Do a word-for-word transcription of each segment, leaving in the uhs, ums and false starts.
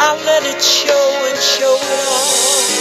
I let it show and show it all.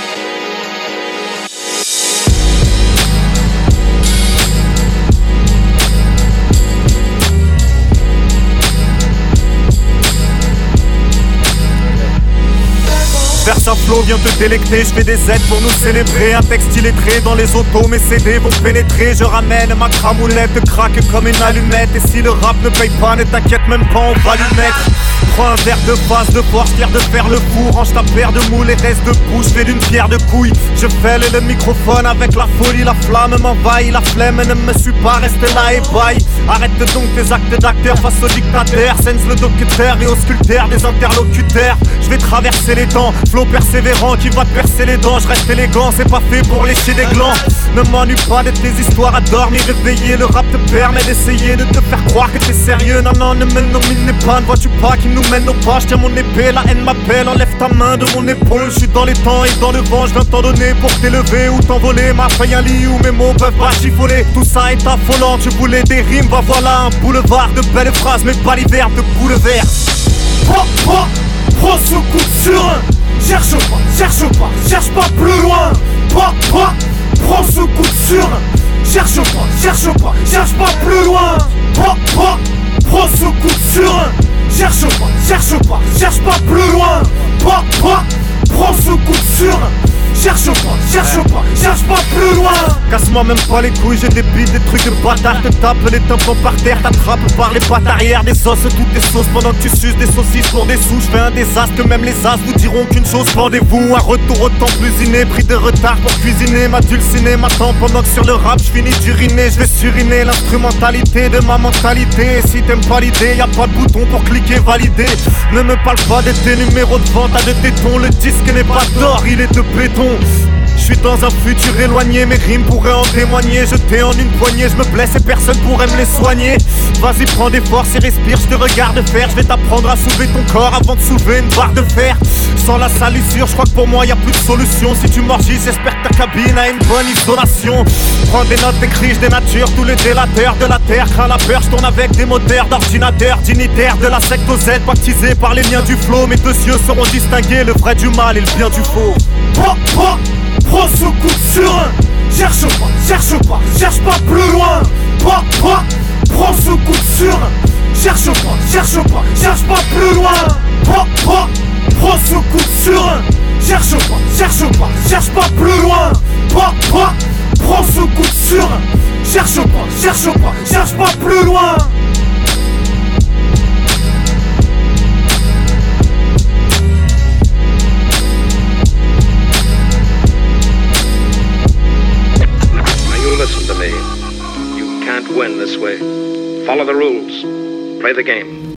Vers un flow vient te délecter, je fais des aides pour nous célébrer. Un texte illettré dans les autos, mes C D vont pénétrer. Je ramène ma cramoulette, craque comme une allumette. Et si le rap ne paye pas, ne t'inquiète même pas, on va lui mettre. Prends un verre de face, de force, fier de faire le fou. Range ta paire de moules et reste debout. Je fais d'une pierre de couille. Je fêle le microphone avec la folie. La flamme m'envahit, la flemme ne me suit pas. Reste là et bye. Arrête donc tes actes d'acteur face au dictateur. Sense le docteur et au sculpteur des interlocuteurs. Je vais traverser les temps, flow persévérant qui va te percer les dents. Je reste élégant, c'est pas fait pour lécher des glands. Ne m'ennuie pas de tes histoires à dormir réveillé. Le rap te permet d'essayer de te faire croire que t'es sérieux. Non non, ne me nomine pas, ne vois-tu pas qui nous mène au pas. Je tiens mon épée, la haine m'appelle. Enlève ta main de mon épaule. Je suis dans les temps et dans le vent. Je viens t'en donner pour t'élever ou t'envoler. Ma feuille un lit où mes mots peuvent pas chiffonner. Tout ça est affolant, tu voulais des rimes. Bah voilà un boulevard de belles phrases, mais pas les verbes de boulevard. Oh, oh, prends ce coup de surin. Cherche pas, cherche pas, cherche pas plus loin. Pas, pas, prends ce coup de surin. Cherche pas, cherche pas, cherche pas plus loin. Pas, pas, prends ce coup de surin. Cherche pas, cherche pas, cherche pas plus loin. Pas, pas, prends ce coup de surin. Cherche pas, cherche pas, cherche pas plus loin. Casse-moi même pas les couilles, j'ai des billes, des trucs de bâtard. Te tape les tympans par terre, t'attrape par les pattes arrière. Des os, toutes des sauces pendant que tu suces des saucisses pour des sous. J'fais un désastre que même les as vous diront qu'une chose. Rendez-vous, un retour au temps plus inné. Pris de retard pour cuisiner, ma dulcinée m'attend. Pendant que sur le rap j'finis d'uriner. J'vais suriner l'instrumentalité de ma mentalité. Et si t'aimes pas l'idée, y'a pas de bouton pour cliquer valider. Ne me parle pas de tes numéros de vente à de tétons. Le disque n'est pas d'or, il est de béton. Je suis dans un futur éloigné, mes rimes pourraient en témoigner. Jeté en une poignée, je me blesse et personne pourrait me les soigner. Vas-y prends des forces et respire, je te regarde faire. Je vais t'apprendre à soulever ton corps avant de soulever une barre de fer. Sans la salissure, je crois que pour moi y'a plus de solution. Si tu morgis, j'espère que ta cabine a une bonne isolation. Prends des notes, écris, je dénature tous les délateurs de la terre. Crains la peur, je tourne avec des moteurs d'ordinateur dignitaires de la secte aux Z, baptisés par les liens du flow. Mes deux yeux sauront distinguer le vrai du mal et le bien du faux. Oh, oh, prends ce coup de surin. Cherche pas, cherche pas, cherche pas plus loin. Pas, pas, prends ce coup de surin. Cherche pas, cherche pas, cherche pas plus loin. Pas, pas, prends ce coup de surin. Cherche pas, cherche pas, cherche pas plus loin. Pas, pas, prends ce coup de surin. Cherche pas, cherche pas, cherche pas plus loin. Listen to me. You can't win this way. Follow the rules. Play the game.